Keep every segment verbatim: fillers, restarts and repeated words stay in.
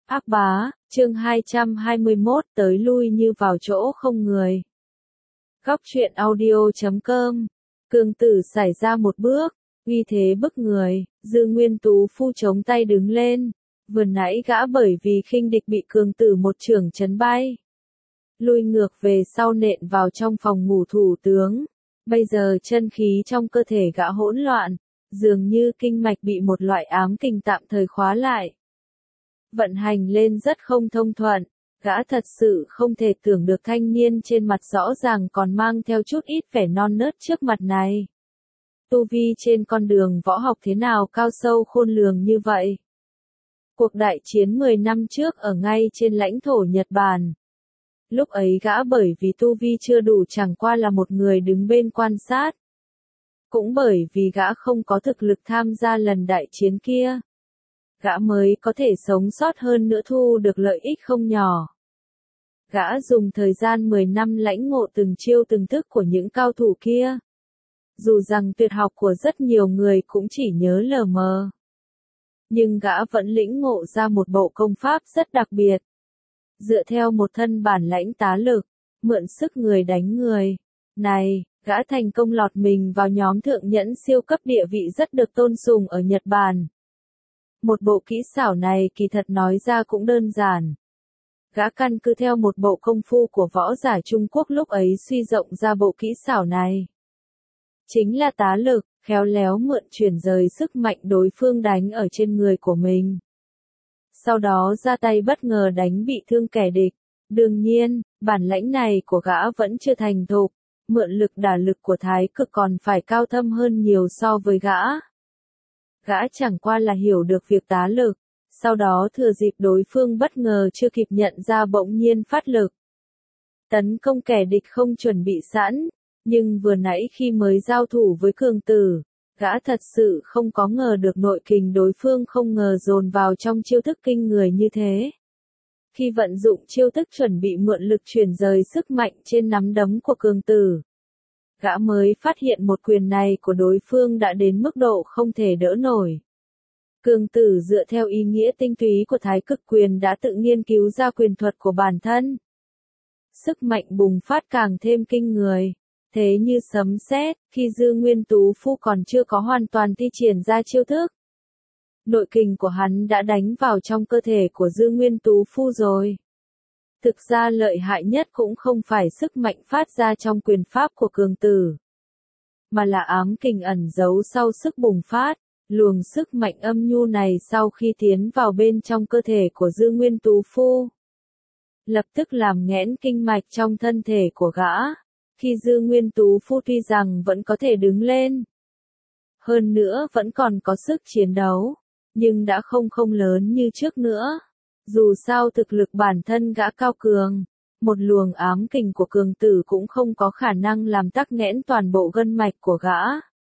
Ác bá, chương hai trăm hai mươi mốt tới lui như vào chỗ không người. Góc truyện audio chấm com. Cương tử xảy ra một bước, uy thế bức người, Dư Nguyên Tú Phu chống tay đứng lên. Vừa nãy gã bởi vì khinh địch bị cường tử một chưởng chấn bay. Lui ngược về sau nện vào trong phòng ngủ thủ tướng. Bây giờ chân khí trong cơ thể gã hỗn loạn, dường như kinh mạch bị một loại ám kình tạm thời khóa lại. Vận hành lên rất không thông thuận, gã thật sự không thể tưởng được thanh niên trên mặt rõ ràng còn mang theo chút ít vẻ non nớt trước mặt này. Tu vi trên con đường võ học thế nào cao sâu khôn lường như vậy. Cuộc đại chiến mười năm trước ở ngay trên lãnh thổ Nhật Bản. Lúc ấy gã bởi vì tu vi chưa đủ chẳng qua là một người đứng bên quan sát. Cũng bởi vì gã không có thực lực tham gia lần đại chiến kia. Gã mới có thể sống sót hơn nữa thu được lợi ích không nhỏ. Gã dùng thời gian mười năm lãnh ngộ từng chiêu từng thức của những cao thủ kia. Dù rằng tuyệt học của rất nhiều người cũng chỉ nhớ lờ mờ. Nhưng gã vẫn lĩnh ngộ ra một bộ công pháp rất đặc biệt. Dựa theo một thân bản lãnh tá lực, mượn sức người đánh người. Này, gã thành công lọt mình vào nhóm thượng nhẫn siêu cấp địa vị rất được tôn sùng ở Nhật Bản. Một bộ kỹ xảo này kỳ thật nói ra cũng đơn giản. Gã căn cứ theo một bộ công phu của võ giả Trung Quốc lúc ấy suy rộng ra bộ kỹ xảo này. Chính là tá lực, khéo léo mượn chuyển rời sức mạnh đối phương đánh ở trên người của mình. Sau đó ra tay bất ngờ đánh bị thương kẻ địch. Đương nhiên, bản lãnh này của gã vẫn chưa thành thục, mượn lực đả lực của thái cực còn phải cao thâm hơn nhiều so với gã. Gã chẳng qua là hiểu được việc tá lực, sau đó thừa dịp đối phương bất ngờ chưa kịp nhận ra bỗng nhiên phát lực. Tấn công kẻ địch không chuẩn bị sẵn, nhưng vừa nãy khi mới giao thủ với cường tử, gã thật sự không có ngờ được nội kình đối phương không ngờ dồn vào trong chiêu thức kinh người như thế. Khi vận dụng chiêu thức chuẩn bị mượn lực chuyển rời sức mạnh trên nắm đấm của cường tử, gã mới phát hiện một quyền này của đối phương đã đến mức độ không thể đỡ nổi. Cường tử dựa theo ý nghĩa tinh túy của thái cực quyền đã tự nghiên cứu ra quyền thuật của bản thân. Sức mạnh bùng phát càng thêm kinh người, thế như sấm sét, khi Dư Nguyên Tú Phu còn chưa có hoàn toàn thi triển ra chiêu thức. Nội kình của hắn đã đánh vào trong cơ thể của Dư Nguyên Tú Phu rồi. Thực ra lợi hại nhất cũng không phải sức mạnh phát ra trong quyền pháp của cường tử, mà là ám kình ẩn giấu sau sức bùng phát. Luồng sức mạnh âm nhu này sau khi tiến vào bên trong cơ thể của Dư Nguyên Tú Phu, lập tức làm nghẽn kinh mạch trong thân thể của gã. Khi Dư Nguyên Tú Phu tuy rằng vẫn có thể đứng lên, hơn nữa vẫn còn có sức chiến đấu, nhưng đã không không lớn như trước nữa. Dù sao thực lực bản thân gã cao cường, một luồng ám kình của cường tử cũng không có khả năng làm tắc nghẽn toàn bộ gân mạch của gã.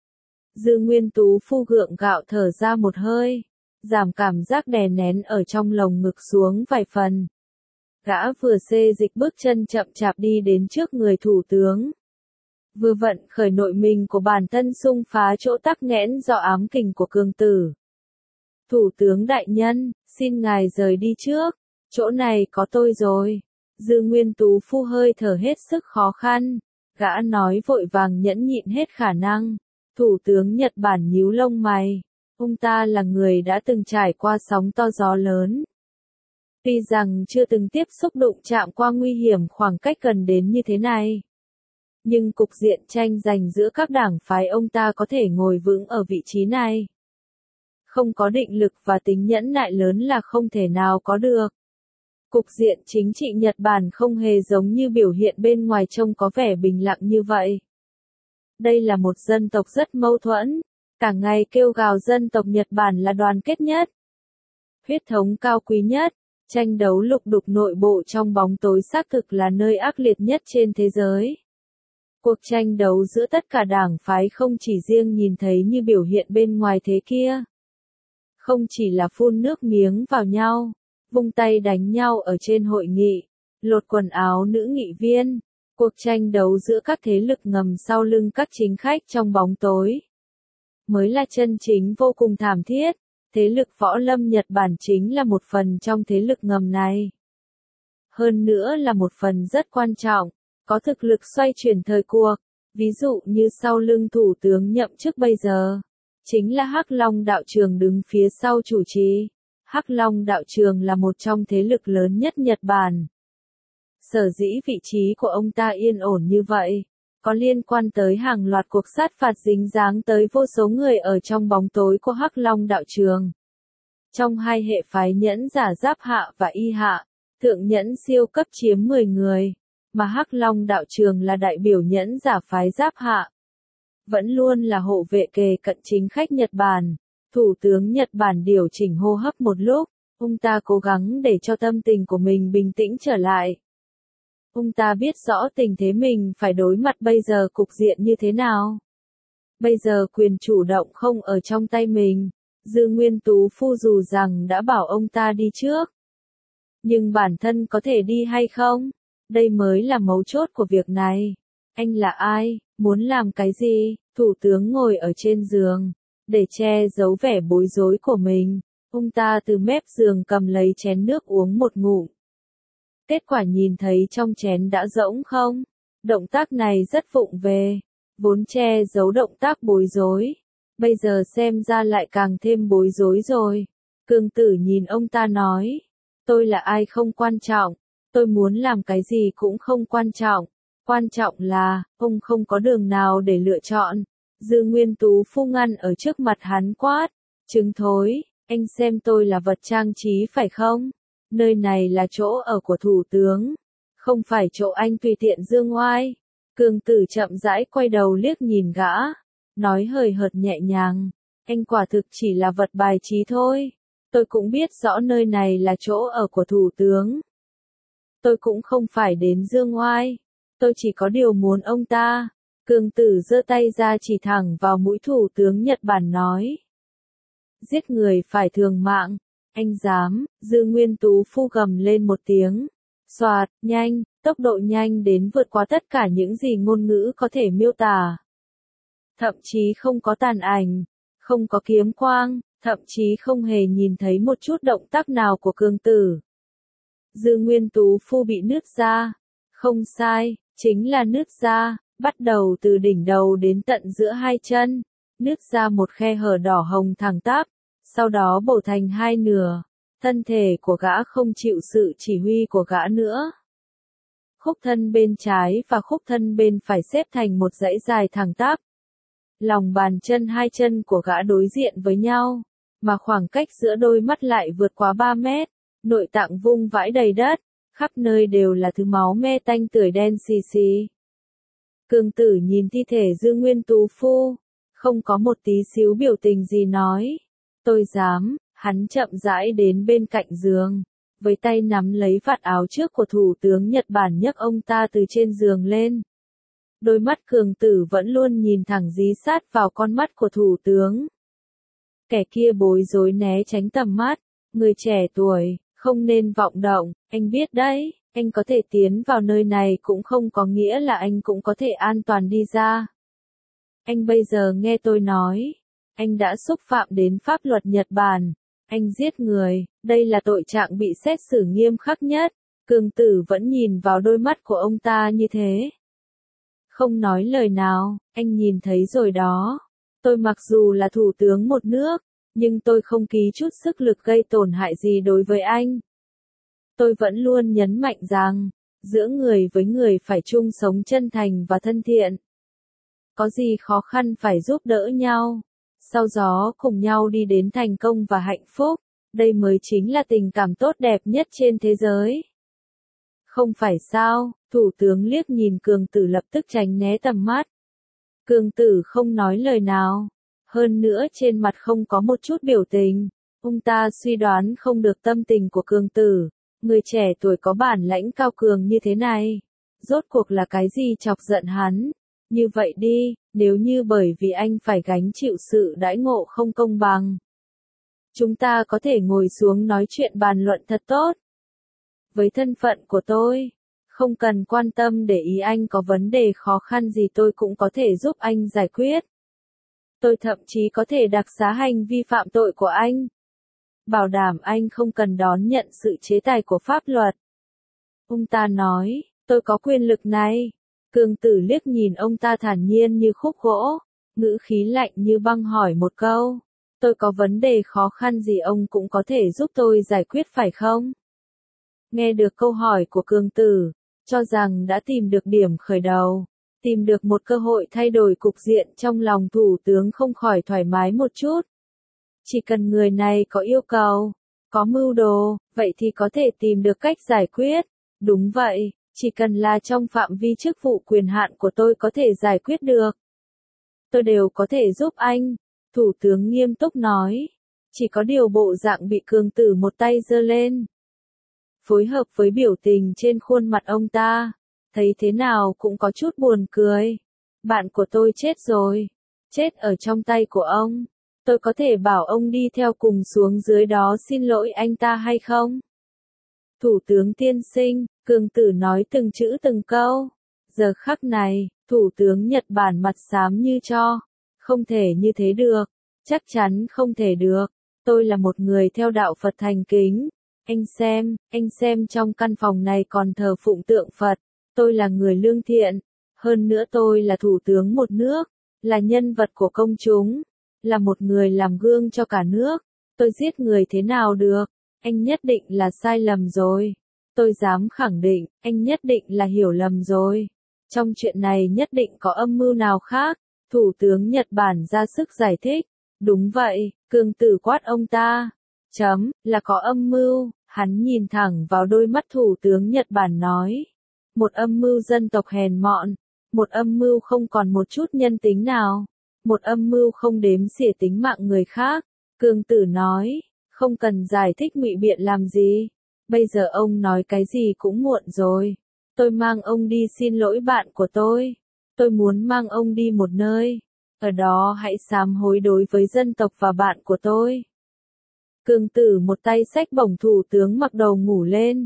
Dư Nguyên Tú Phu gượng gạo thở ra một hơi, giảm cảm giác đè nén ở trong lồng ngực xuống vài phần. Gã vừa xê dịch bước chân chậm chạp đi đến trước người thủ tướng. Vừa vận khởi nội mình của bản thân xung phá chỗ tắc nghẽn do ám kình của cường tử. Thủ tướng đại nhân, xin ngài rời đi trước, chỗ này có tôi rồi. Dư Nguyên Tú Phu hơi thở hết sức khó khăn, gã nói vội vàng nhẫn nhịn hết khả năng. Thủ tướng Nhật Bản nhíu lông mày, ông ta là người đã từng trải qua sóng to gió lớn. Tuy rằng chưa từng tiếp xúc đụng chạm qua nguy hiểm khoảng cách gần đến như thế này, nhưng cục diện tranh giành giữa các đảng phái ông ta có thể ngồi vững ở vị trí này. Không có định lực và tính nhẫn nại lớn là không thể nào có được. Cục diện chính trị Nhật Bản không hề giống như biểu hiện bên ngoài trông có vẻ bình lặng như vậy. Đây là một dân tộc rất mâu thuẫn, cả ngày kêu gào dân tộc Nhật Bản là đoàn kết nhất, huyết thống cao quý nhất, tranh đấu lục đục nội bộ trong bóng tối xác thực là nơi ác liệt nhất trên thế giới. Cuộc tranh đấu giữa tất cả đảng phái không chỉ riêng nhìn thấy như biểu hiện bên ngoài thế kia. Không chỉ là phun nước miếng vào nhau, vung tay đánh nhau ở trên hội nghị, lột quần áo nữ nghị viên. Cuộc tranh đấu giữa các thế lực ngầm sau lưng các chính khách trong bóng tối mới là chân chính vô cùng thảm thiết. Thế lực võ lâm Nhật Bản chính là một phần trong thế lực ngầm này. Hơn nữa là một phần rất quan trọng, có thực lực xoay chuyển thời cuộc, ví dụ như sau lưng thủ tướng nhậm chức bây giờ, chính là Hắc Long đạo trường đứng phía sau chủ trì. Hắc Long đạo trường là một trong thế lực lớn nhất Nhật Bản. Sở dĩ vị trí của ông ta yên ổn như vậy, có liên quan tới hàng loạt cuộc sát phạt dính dáng tới vô số người ở trong bóng tối của Hắc Long đạo trường. Trong hai hệ phái nhẫn giả giáp hạ và y hạ, thượng nhẫn siêu cấp chiếm mười người, mà Hắc Long đạo trường là đại biểu nhẫn giả phái giáp hạ. Vẫn luôn là hộ vệ kề cận chính khách Nhật Bản. Thủ tướng Nhật Bản điều chỉnh hô hấp một lúc, ông ta cố gắng để cho tâm tình của mình bình tĩnh trở lại. Ông ta biết rõ tình thế mình phải đối mặt bây giờ cục diện như thế nào. Bây giờ quyền chủ động không ở trong tay mình, Dư Nguyên Tú Phu dù rằng đã bảo ông ta đi trước. Nhưng bản thân có thể đi hay không? Đây mới là mấu chốt của việc này. Anh là ai? Muốn làm cái gì? Thủ tướng ngồi ở trên giường. Để che giấu vẻ bối rối của mình, ông ta từ mép giường cầm lấy chén nước uống một ngụm. Kết quả nhìn thấy trong chén đã rỗng không? Động tác này rất vụng về, vốn che giấu động tác bối rối. Bây giờ xem ra lại càng thêm bối rối rồi. Cương Tử nhìn ông ta nói, tôi là ai không quan trọng, tôi muốn làm cái gì cũng không quan trọng. Quan trọng là, ông không có đường nào để lựa chọn. Dư Nguyên Tú Phu ngăn ở trước mặt hắn quát, trứng thối, anh xem tôi là vật trang trí phải không? Nơi này là chỗ ở của thủ tướng, không phải chỗ anh tùy tiện dương oai. Cương Tử chậm rãi quay đầu liếc nhìn gã, nói hời hợt nhẹ nhàng, anh quả thực chỉ là vật bài trí thôi. Tôi cũng biết rõ nơi này là chỗ ở của thủ tướng. Tôi cũng không phải đến dương oai, tôi chỉ có điều muốn ông ta. Cương Tử giơ tay ra chỉ thẳng vào mũi thủ tướng Nhật Bản nói. Giết người phải thường mạng, anh dám, Dư Nguyên Tú Phu gầm lên một tiếng. Xoạt, nhanh, tốc độ nhanh đến vượt qua tất cả những gì ngôn ngữ có thể miêu tả. Thậm chí không có tàn ảnh, không có kiếm quang, thậm chí không hề nhìn thấy một chút động tác nào của Cương Tử. Dư Nguyên Tú Phu bị nứt ra. Không sai, chính là nứt ra. Bắt đầu từ đỉnh đầu đến tận giữa hai chân, nứt ra một khe hở đỏ hồng thẳng tắp, sau đó bổ thành hai nửa, thân thể của gã không chịu sự chỉ huy của gã nữa. Khúc thân bên trái và khúc thân bên phải xếp thành một dãy dài thẳng tắp. Lòng bàn chân hai chân của gã đối diện với nhau, mà khoảng cách giữa đôi mắt lại vượt quá ba mét, nội tạng vung vãi đầy đất, khắp nơi đều là thứ máu me tanh tưởi đen xì xì. Cương Tử nhìn thi thể Dư Nguyên Tú Phu, không có một tí xíu biểu tình gì nói. Tôi dám, hắn chậm rãi đến bên cạnh giường, với tay nắm lấy vạt áo trước của thủ tướng Nhật Bản nhấc ông ta từ trên giường lên. Đôi mắt Cương Tử vẫn luôn nhìn thẳng dí sát vào con mắt của thủ tướng. Kẻ kia bối rối né tránh tầm mắt, người trẻ tuổi, không nên vọng động, anh biết đấy. Anh có thể tiến vào nơi này cũng không có nghĩa là anh cũng có thể an toàn đi ra. Anh bây giờ nghe tôi nói, anh đã xúc phạm đến pháp luật Nhật Bản, anh giết người, đây là tội trạng bị xét xử nghiêm khắc nhất. Cương Tử vẫn nhìn vào đôi mắt của ông ta như thế. Không nói lời nào, anh nhìn thấy rồi đó. Tôi mặc dù là thủ tướng một nước, nhưng tôi không ký chút sức lực gây tổn hại gì đối với anh. Tôi vẫn luôn nhấn mạnh rằng, giữa người với người phải chung sống chân thành và thân thiện. Có gì khó khăn phải giúp đỡ nhau, sau đó cùng nhau đi đến thành công và hạnh phúc, đây mới chính là tình cảm tốt đẹp nhất trên thế giới. Không phải sao, thủ tướng liếc nhìn Cương Tử lập tức tránh né tầm mắt. Cương Tử không nói lời nào, hơn nữa trên mặt không có một chút biểu tình, ông ta suy đoán không được tâm tình của Cương Tử. Người trẻ tuổi có bản lãnh cao cường như thế này, rốt cuộc là cái gì chọc giận hắn? Như vậy đi, nếu như bởi vì anh phải gánh chịu sự đãi ngộ không công bằng, chúng ta có thể ngồi xuống nói chuyện bàn luận thật tốt. Với thân phận của tôi, không cần quan tâm để ý anh có vấn đề khó khăn gì tôi cũng có thể giúp anh giải quyết. Tôi thậm chí có thể đặc xá hành vi phạm tội của anh, bảo đảm anh không cần đón nhận sự chế tài của pháp luật. Ông ta nói, tôi có quyền lực này. Cương Tử liếc nhìn ông ta thản nhiên như khúc gỗ, ngữ khí lạnh như băng hỏi một câu. Tôi có vấn đề khó khăn gì ông cũng có thể giúp tôi giải quyết phải không? Nghe được câu hỏi của Cương Tử, cho rằng đã tìm được điểm khởi đầu, tìm được một cơ hội thay đổi cục diện trong lòng thủ tướng không khỏi thoải mái một chút. Chỉ cần người này có yêu cầu, có mưu đồ, vậy thì có thể tìm được cách giải quyết. Đúng vậy, chỉ cần là trong phạm vi chức vụ quyền hạn của tôi có thể giải quyết được. Tôi đều có thể giúp anh, thủ tướng nghiêm túc nói. Chỉ có điều bộ dạng bị Cương Tử một tay giơ lên. Phối hợp với biểu tình trên khuôn mặt ông ta, thấy thế nào cũng có chút buồn cười. Bạn của tôi chết rồi, chết ở trong tay của ông. Tôi có thể bảo ông đi theo cùng xuống dưới đó xin lỗi anh ta hay không? Thủ tướng tiên sinh, Cương Tử nói từng chữ từng câu. Giờ khắc này, thủ tướng Nhật Bản mặt xám như tro. Không thể như thế được, chắc chắn không thể được. Tôi là một người theo đạo Phật thành kính. Anh xem, anh xem trong căn phòng này còn thờ phụng tượng Phật. Tôi là người lương thiện. Hơn nữa tôi là thủ tướng một nước, là nhân vật của công chúng, là một người làm gương cho cả nước. Tôi giết người thế nào được? Anh nhất định là sai lầm rồi. Tôi dám khẳng định, anh nhất định là hiểu lầm rồi. Trong chuyện này nhất định có âm mưu nào khác. Thủ tướng Nhật Bản ra sức giải thích. Đúng vậy, Cương Tử quát ông ta. Chấm, là có âm mưu. Hắn nhìn thẳng vào đôi mắt thủ tướng Nhật Bản nói. Một âm mưu dân tộc hèn mọn. Một âm mưu không còn một chút nhân tính nào. Một âm mưu không đếm xỉa tính mạng người khác. Cương Tử nói, không cần giải thích ngụy biện làm gì. Bây giờ ông nói cái gì cũng muộn rồi. Tôi mang ông đi xin lỗi bạn của tôi. Tôi muốn mang ông đi một nơi. Ở đó hãy sám hối đối với dân tộc và bạn của tôi. Cương Tử một tay xách bổng thủ tướng mặc đầu ngủ lên.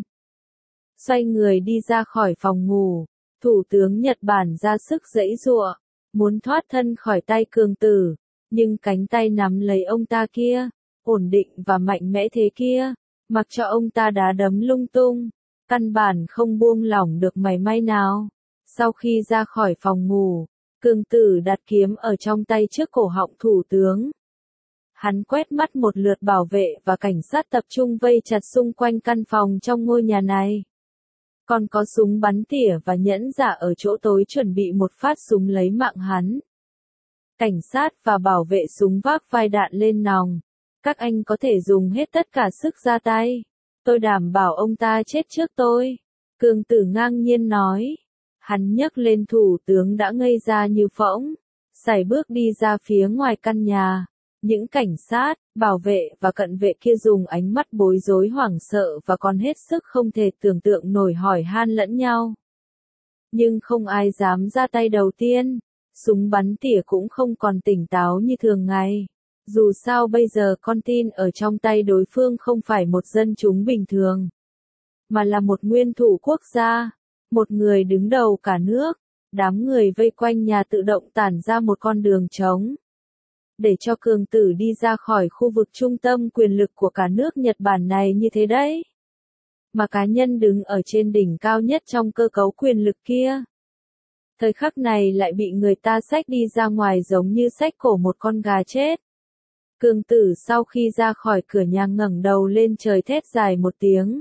Xoay người đi ra khỏi phòng ngủ. Thủ tướng Nhật Bản ra sức giãy giụa, muốn thoát thân khỏi tay Cương Tử. Nhưng cánh tay nắm lấy ông ta kia, ổn định và mạnh mẽ thế kia, mặc cho ông ta đá đấm lung tung, căn bản không buông lỏng được mảy may nào. Sau khi ra khỏi phòng ngủ, Cương Tử đặt kiếm ở trong tay trước cổ họng thủ tướng. Hắn quét mắt một lượt bảo vệ và cảnh sát tập trung vây chặt xung quanh căn phòng trong ngôi nhà này. Còn có súng bắn tỉa và nhẫn giả ở chỗ tối chuẩn bị một phát súng lấy mạng hắn. Cảnh sát và bảo vệ súng vác vai đạn lên nòng. Các anh có thể dùng hết tất cả sức ra tay. Tôi đảm bảo ông ta chết trước tôi. Cương Tử ngang nhiên nói. Hắn nhấc lên thủ tướng đã ngây ra như phỗng. Sải bước đi ra phía ngoài căn nhà. Những cảnh sát, bảo vệ và cận vệ kia dùng ánh mắt bối rối hoảng sợ và còn hết sức không thể tưởng tượng nổi hỏi han lẫn nhau. Nhưng không ai dám ra tay đầu tiên. Súng bắn tỉa cũng không còn tỉnh táo như thường ngày. Dù sao bây giờ con tin ở trong tay đối phương không phải một dân chúng bình thường, mà là một nguyên thủ quốc gia, một người đứng đầu cả nước. Đám người vây quanh nhà tự động tản ra một con đường trống, để cho Cương Tử đi ra khỏi khu vực trung tâm quyền lực của cả nước Nhật Bản này như thế đấy. Mà cá nhân đứng ở trên đỉnh cao nhất trong cơ cấu quyền lực kia, thời khắc này lại bị người ta xách đi ra ngoài giống như xách cổ một con gà chết. Cương Tử sau khi ra khỏi cửa nhà ngẩng đầu lên trời thét dài một tiếng.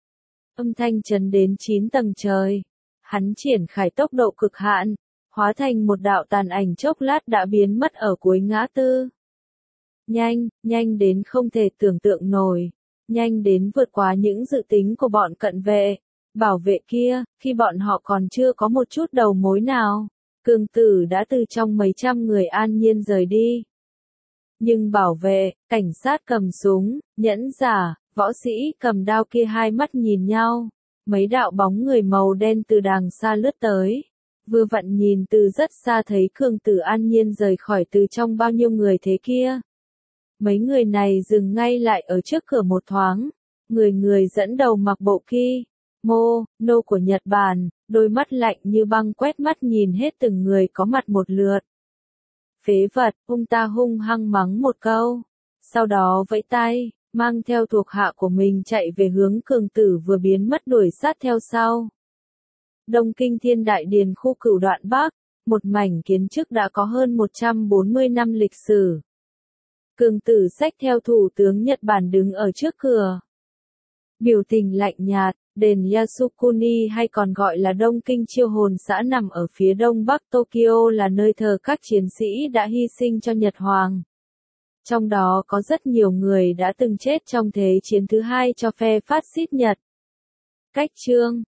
Âm thanh chấn đến chín tầng trời. Hắn triển khai tốc độ cực hạn, hóa thành một đạo tàn ảnh chốc lát đã biến mất ở cuối ngã tư. Nhanh, nhanh đến không thể tưởng tượng nổi. Nhanh đến vượt quá những dự tính của bọn cận vệ, bảo vệ kia, khi bọn họ còn chưa có một chút đầu mối nào. Cương Tử đã từ trong mấy trăm người an nhiên rời đi. Nhưng bảo vệ, cảnh sát cầm súng, nhẫn giả, võ sĩ cầm đao kia hai mắt nhìn nhau. Mấy đạo bóng người màu đen từ đàng xa lướt tới. Vừa vặn nhìn từ rất xa thấy Cương Tử an nhiên rời khỏi từ trong bao nhiêu người thế kia. Mấy người này dừng ngay lại ở trước cửa một thoáng. Người người dẫn đầu mặc bộ ki mô nô của Nhật Bản, đôi mắt lạnh như băng quét mắt nhìn hết từng người có mặt một lượt. Phế vật, ông ta hung hăng mắng một câu. Sau đó vẫy tay, mang theo thuộc hạ của mình chạy về hướng Cường Tử vừa biến mất đuổi sát theo sau. Đông Kinh Thiên Đại Điền khu Cửu Đoạn Bắc, một mảnh kiến trúc đã có hơn một trăm bốn mươi năm lịch sử. Cường Tử xách theo thủ tướng Nhật Bản đứng ở trước cửa. Biểu tình lạnh nhạt, đền Yasukuni hay còn gọi là Đông Kinh Chiêu Hồn xã nằm ở phía đông bắc Tokyo là nơi thờ các chiến sĩ đã hy sinh cho Nhật Hoàng. Trong đó có rất nhiều người đã từng chết trong Thế chiến thứ hai cho phe phát xít Nhật. Cách chương